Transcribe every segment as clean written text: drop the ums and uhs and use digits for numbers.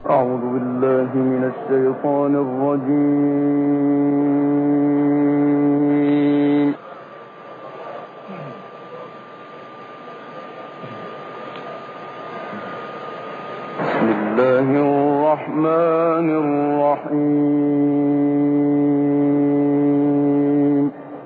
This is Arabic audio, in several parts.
أعوذ بالله من الشيطان الرجيم. بسم الله الرحمن الرحيم.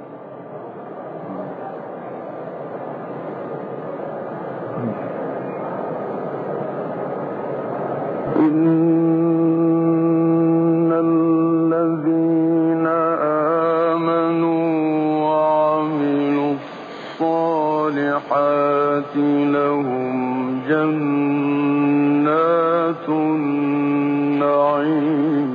إن الذين آمنوا وعملوا الصالحات لهم جنات النعيم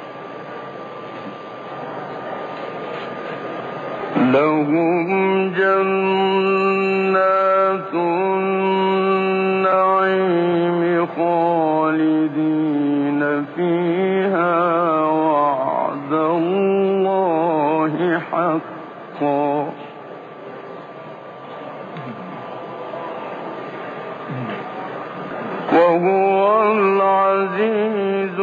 خالدين فيها وعد الله حقا وهو العزيز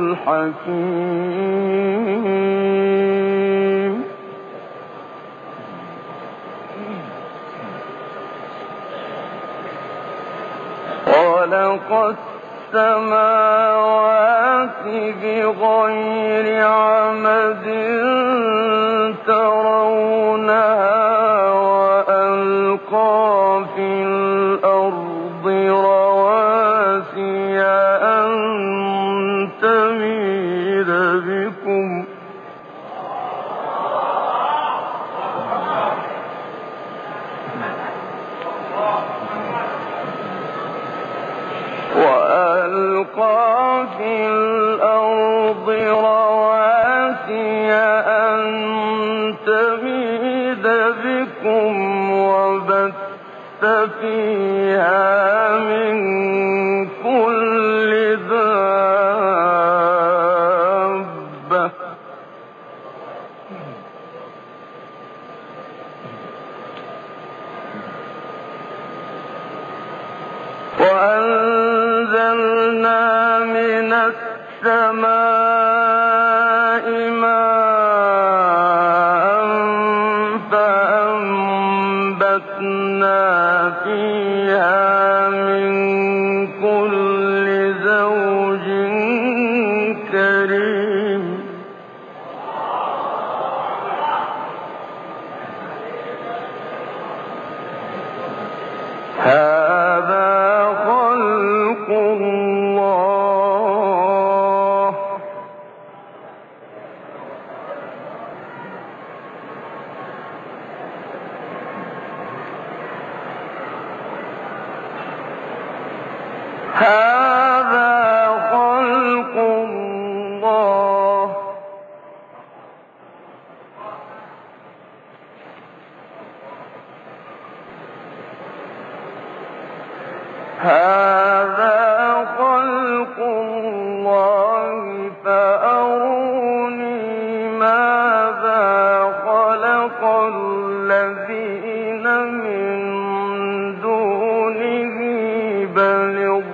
الحكيم. خلق السماوات بغير عمد ترونها وألقى في الأرض رواسي أن تميد بكم وألقى في الأرض رواسي أن تميد بكم وبث فيها من كل دابة وأنزلنا من السماء ماء فأنبتنا فيها من كل زوج كريم. هذا خلق الله فأروني ماذا خلق الذين من دونه بل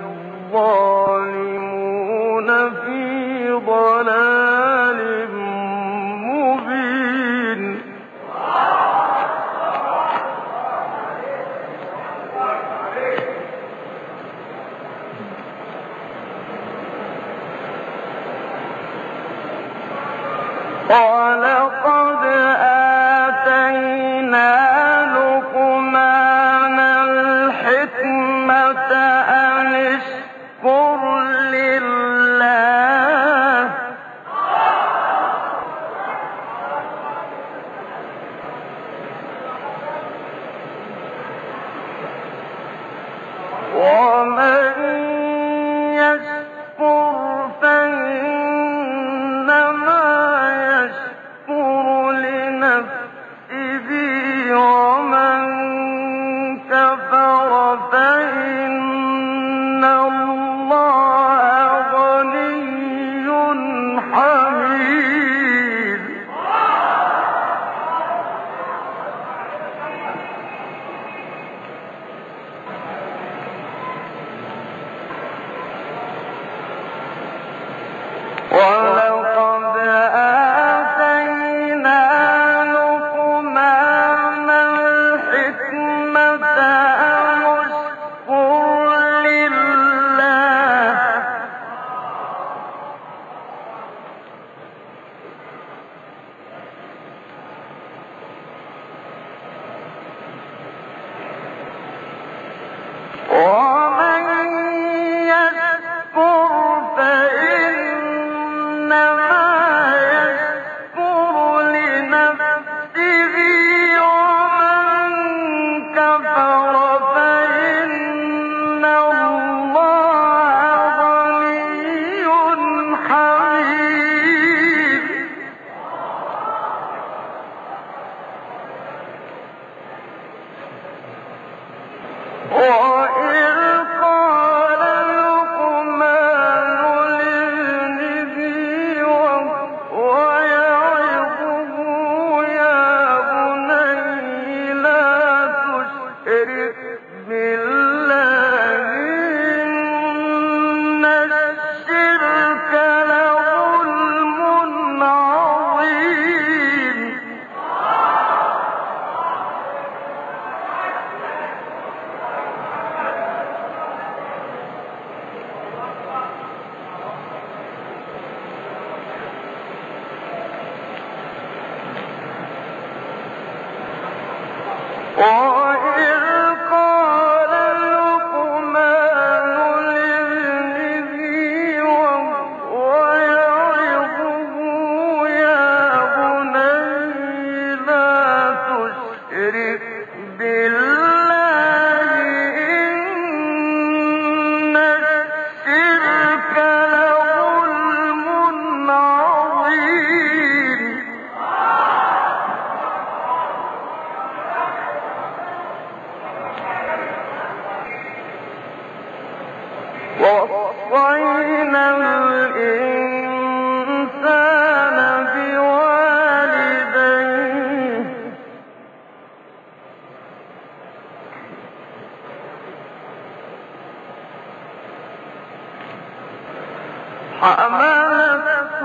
الظالمون في ضلال مبين. ولقد آتينا لقمان الحكمة أن اشكر لله ومن يشكر فإنما يشكر حملته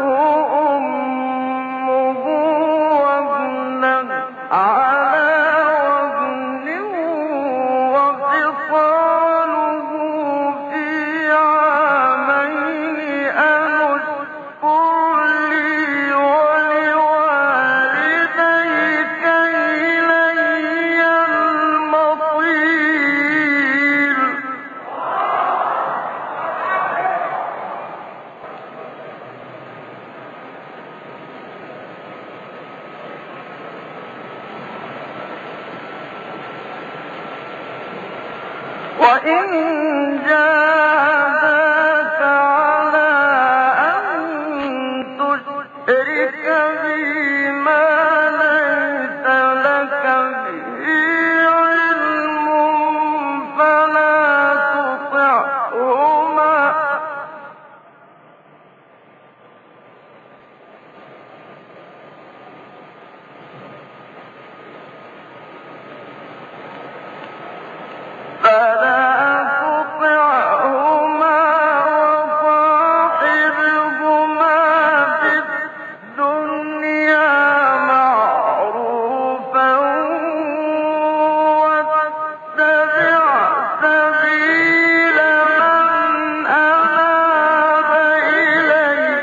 أمه وهنا على وهن وفصاله في عامين أن اشكر لي ولوالديك إلي المصير. وإن جاهداك على أن تشرك بي ما ليس لك به علم فلا تطعهما وصاحبهما في الدنيا معروفا واتبع سبيل من أناب إلي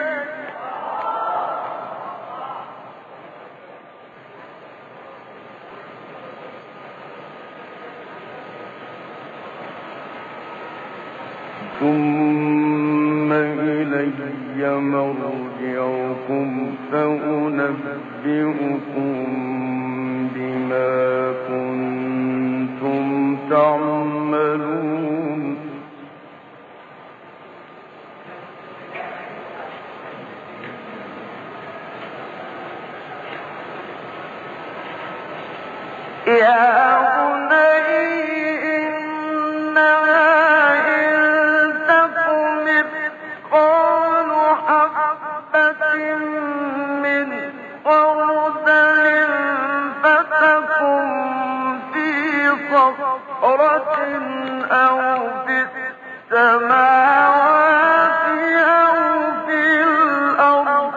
ثم إلي مرجعكم فأنبئكم بما كنتم تعملون. يا بني إنها إن تك مثقال حبة من خردل فتكن في صخرة أو في السماوات أو في الأرض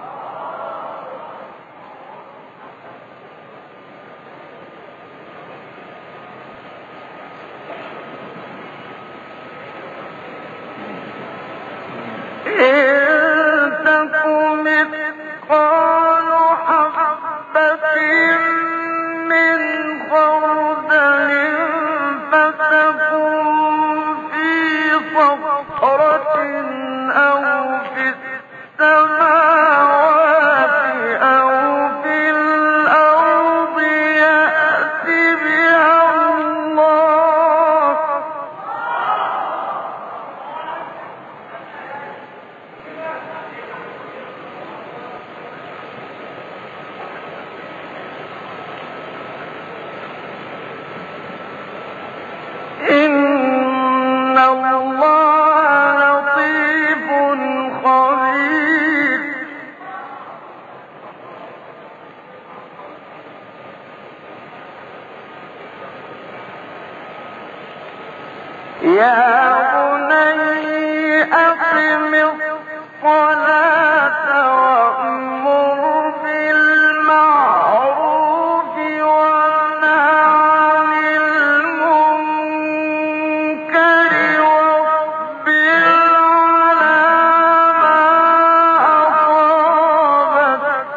مثقال حبة من خردل فتكن في صخرة أو في السماوات أو في الأرض يأت بها الله. إن الله لطيف خبير. يا بني أقم الصلاة وأمر بالمعروف وانه عن المنكر واصبر على ما أصابك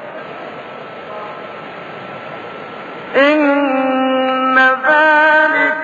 إن ذلك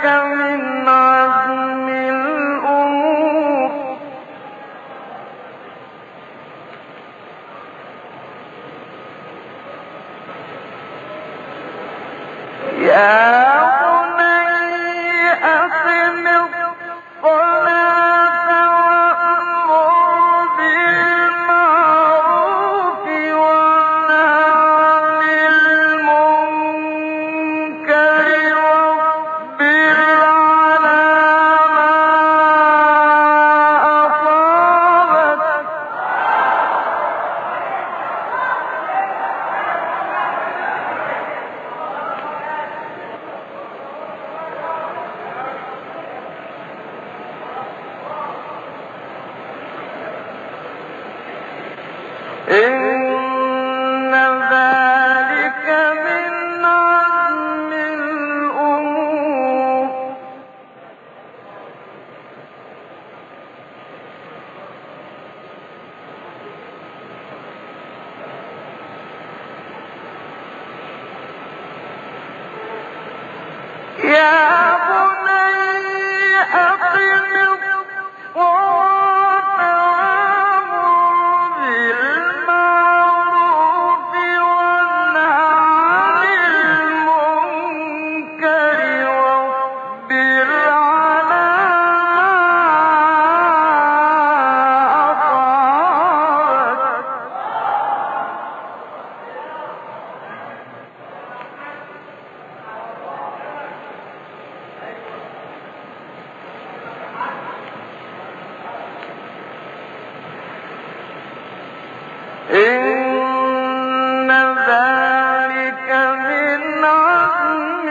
إن ذلك من عزم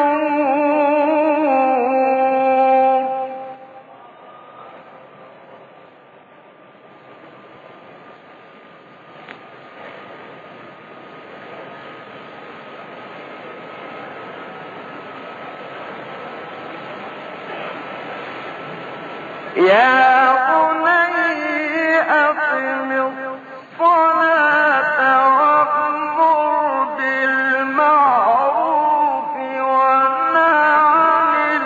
الأمور. يا بني أقم الصلاة وأمر بالمعروف وانه عن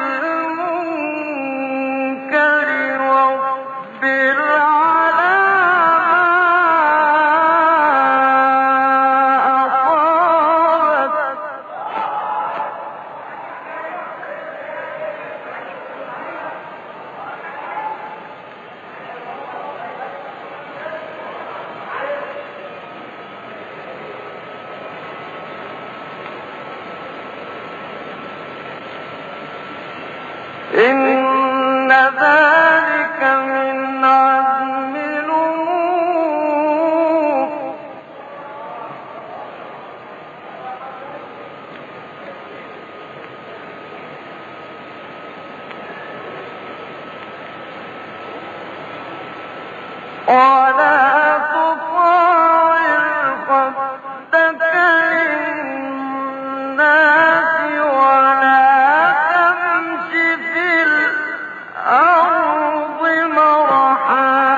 المنكر واصبر على ما أصابك. إن ذلك من عزم الأمور. ولا تصاعر خدك للناس ولا تمش في الأرض مرحا.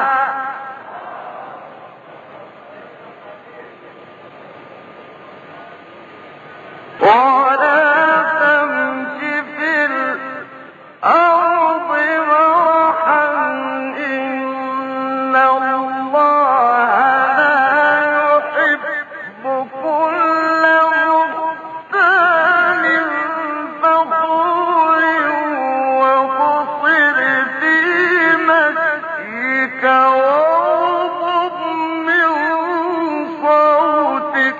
ولا تمش في الأرض مرحا إن الله لا يحب كل مختال فخور واقصد في مشيك واغضض من صوتك.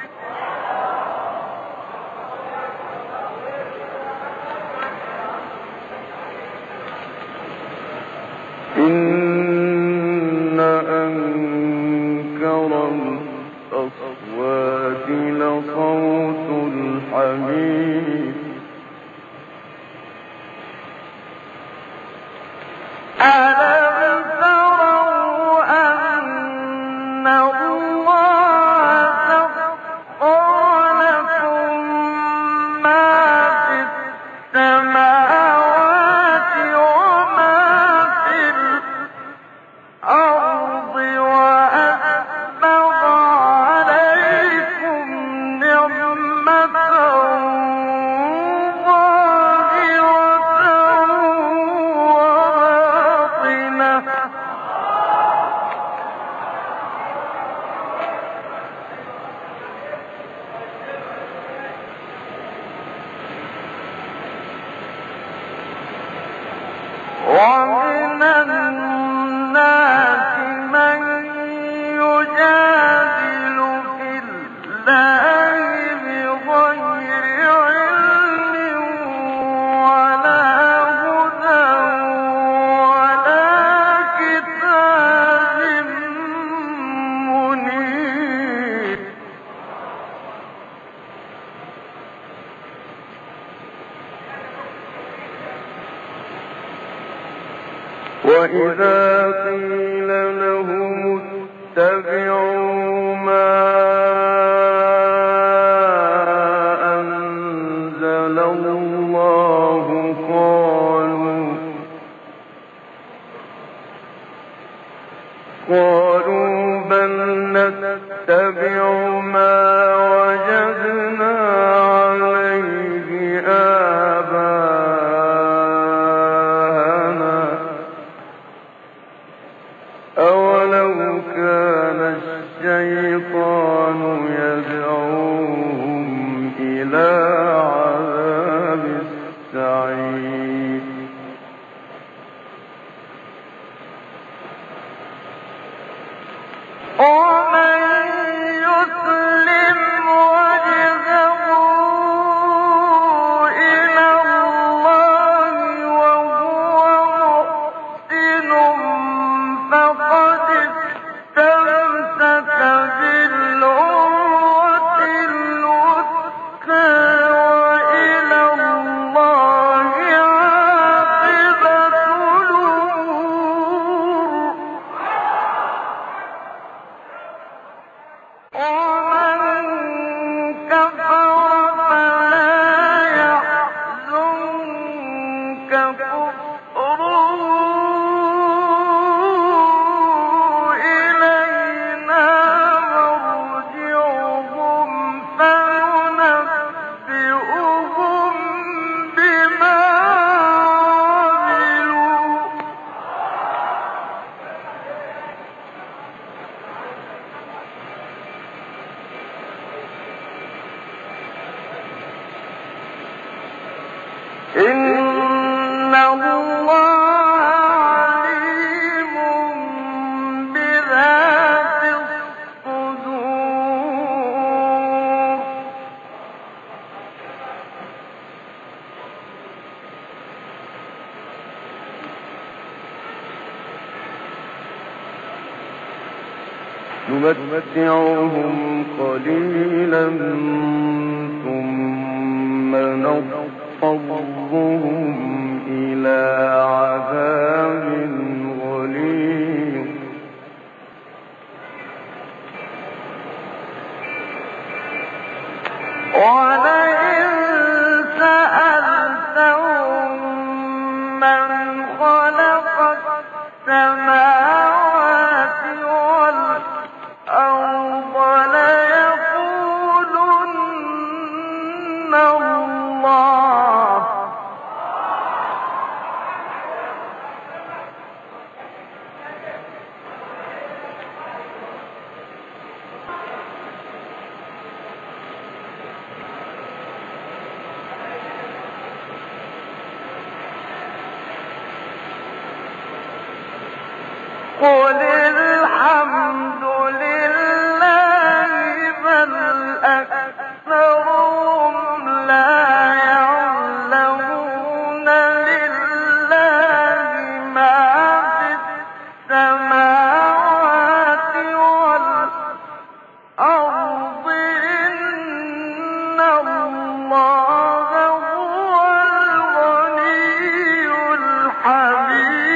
إن أنكر الأصوات لصوت الحمير. ألم تروا أن الله سخر لكم ما في السماوات وما في الأرض وأسبغ عليكم نعمته ظاهرة وباطنة. ومن الناس من يجادل في الله بغير علم ولا هدى ولا كتاب منير. وإذا قيل لهم اتبعوا ما أنزل الله قالوا بل نتبع ما وجدنا عليه آباءنا نمتعهم قليلا ثم نضطرهم إلى عذاب غليظ ولئن سألتهم من خلق السماوات والأرض ليقولن الله قل الحمد لله بل أكثرهم لا يعلمون لله ما في السماوات والأرض إن الله هو الغني الحميد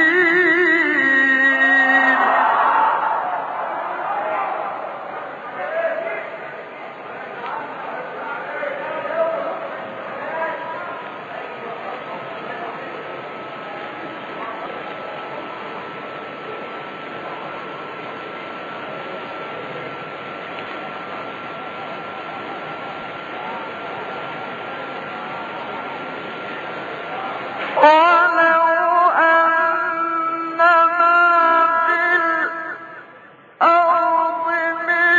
ولو أن ما في الأرض من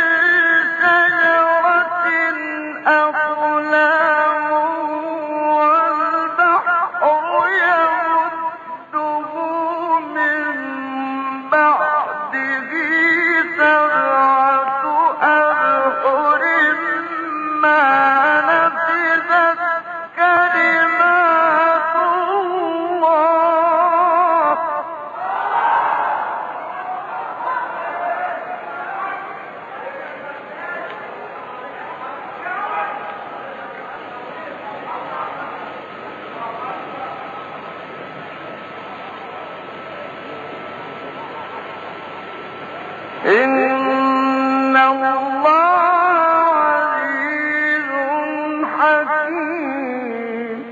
شجرة أقلام والبحر يمده من بعده سبعة أبحر ما نفذت كلمات الله إن الله عزيز حكيم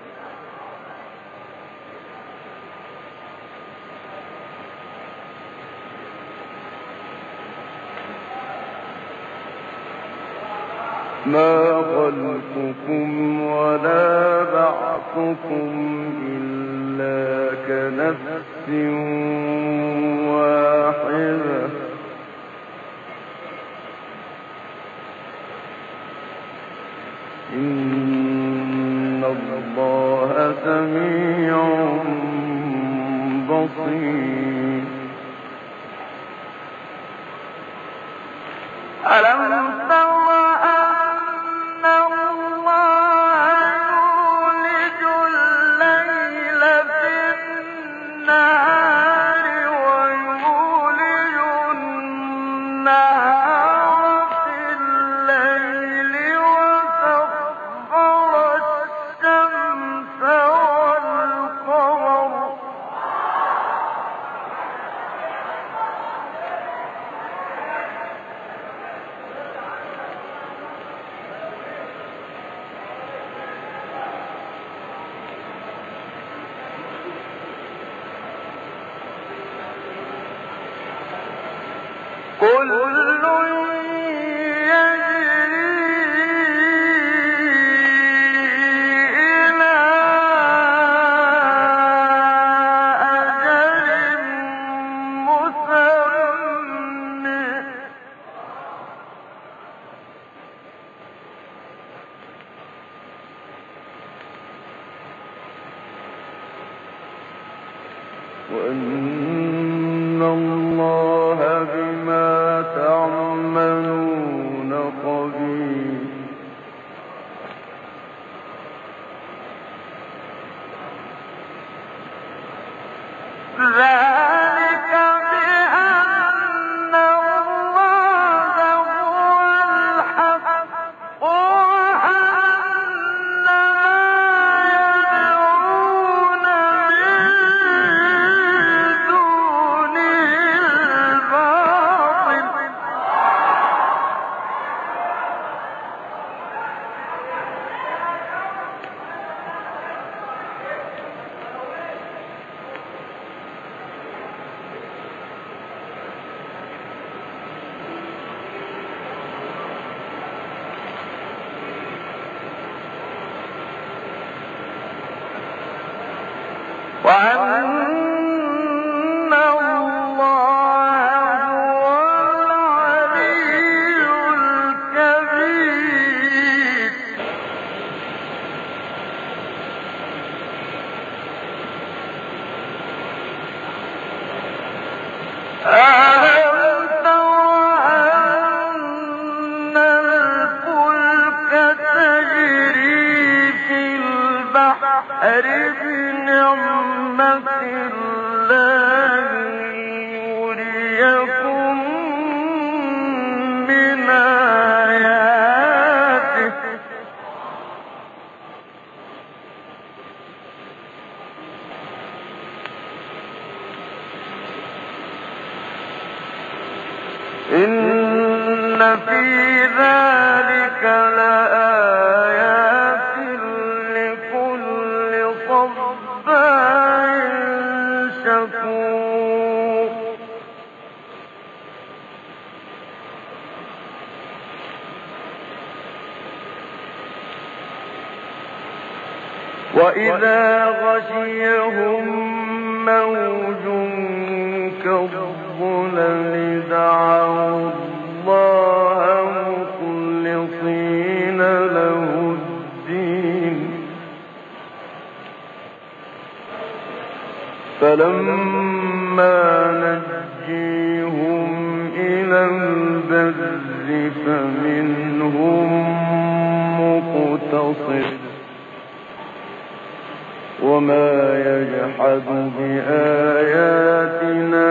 ما خلقكم ولا بعثكم إلا كنفس واحدة إن الله سميع بصير ألم تر أن الله يولج الليل في النهار ويولج النهار في الليل وسخر الشمس والقمر وأن الله بما تعملون خبير. ذلك بأن الله هو الحق وأن ما يدعون من دونه الباطل. وأن الله هو العلي الكبير. ألم تر أن الفلك تجري في البحر بنعمة الله ليريكم من آياته. إن في ذلك لآيات لكل صبار شكور. وإذا غشيهم موج كالظلل دعوا الله مخلصين له الدين فلما نجيهم إلى البر فمنهم مقتصد وما يجحد بآياتنا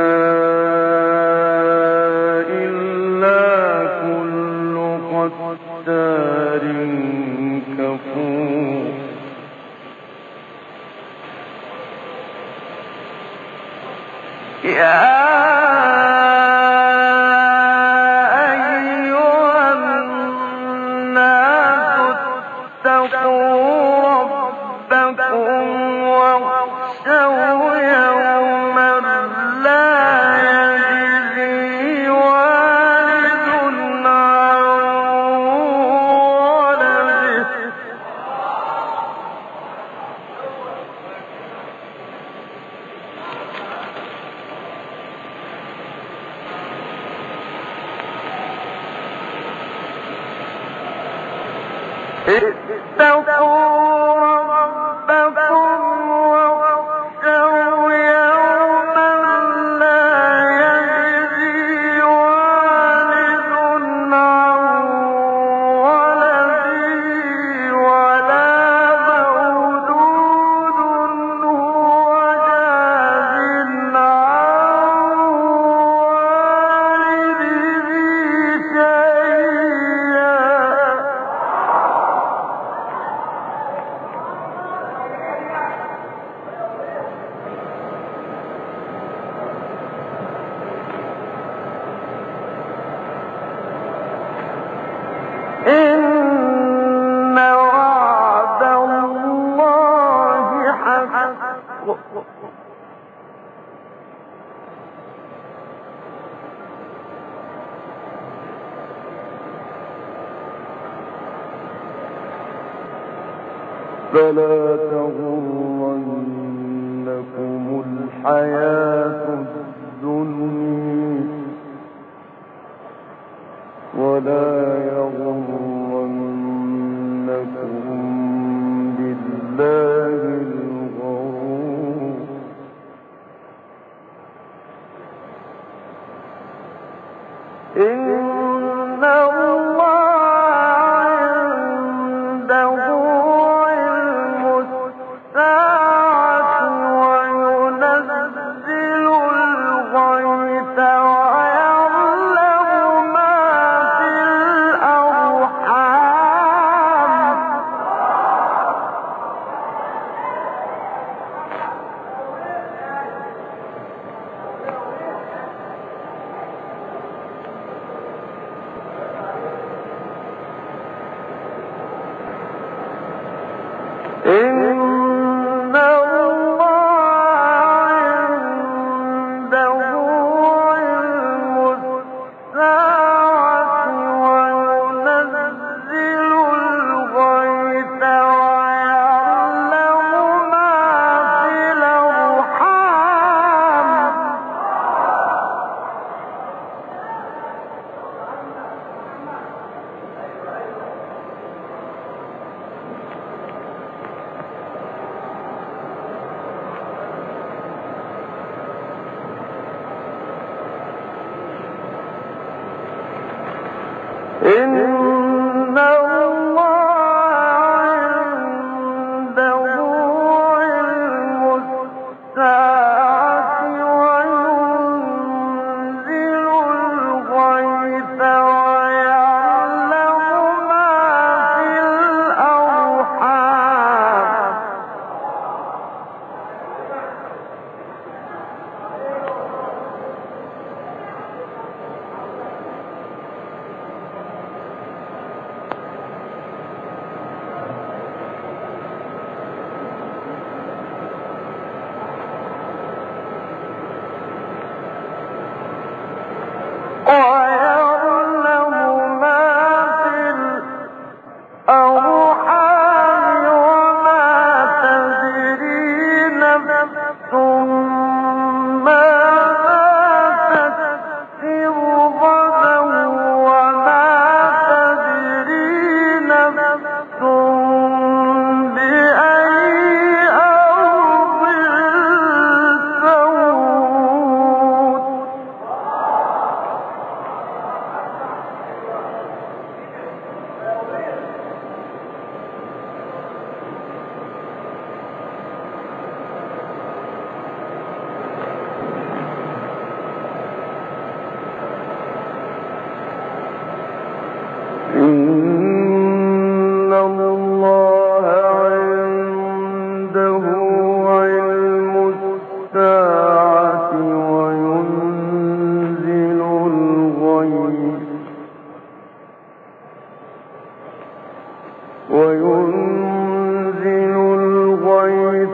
إلا كل ختار كفور. يا أيها الناس اتقوا ربكم واخشوا يوما لا يجزي والد عن ولده اتقوا ربكم واخشوا يوما لا يجزي والد عن ولده ولا مولود هو جاز عن والده شيئا. إن وعد الله حق فلا تغرنكم الحياة الدنيا ولا يغرنكم بالله الغرور.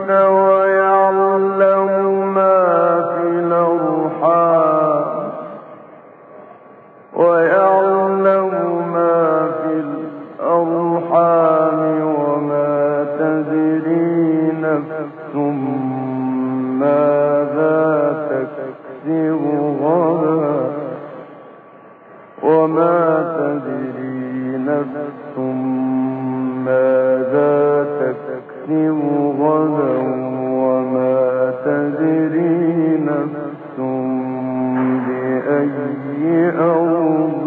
ويعلم ما في الأرحام وما تدري نفس ماذا تكسب غدا وما تدري نفس ماذا تكسب غدا وما تدري نفس بأي أرض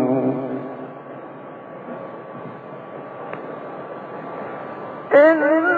تموت.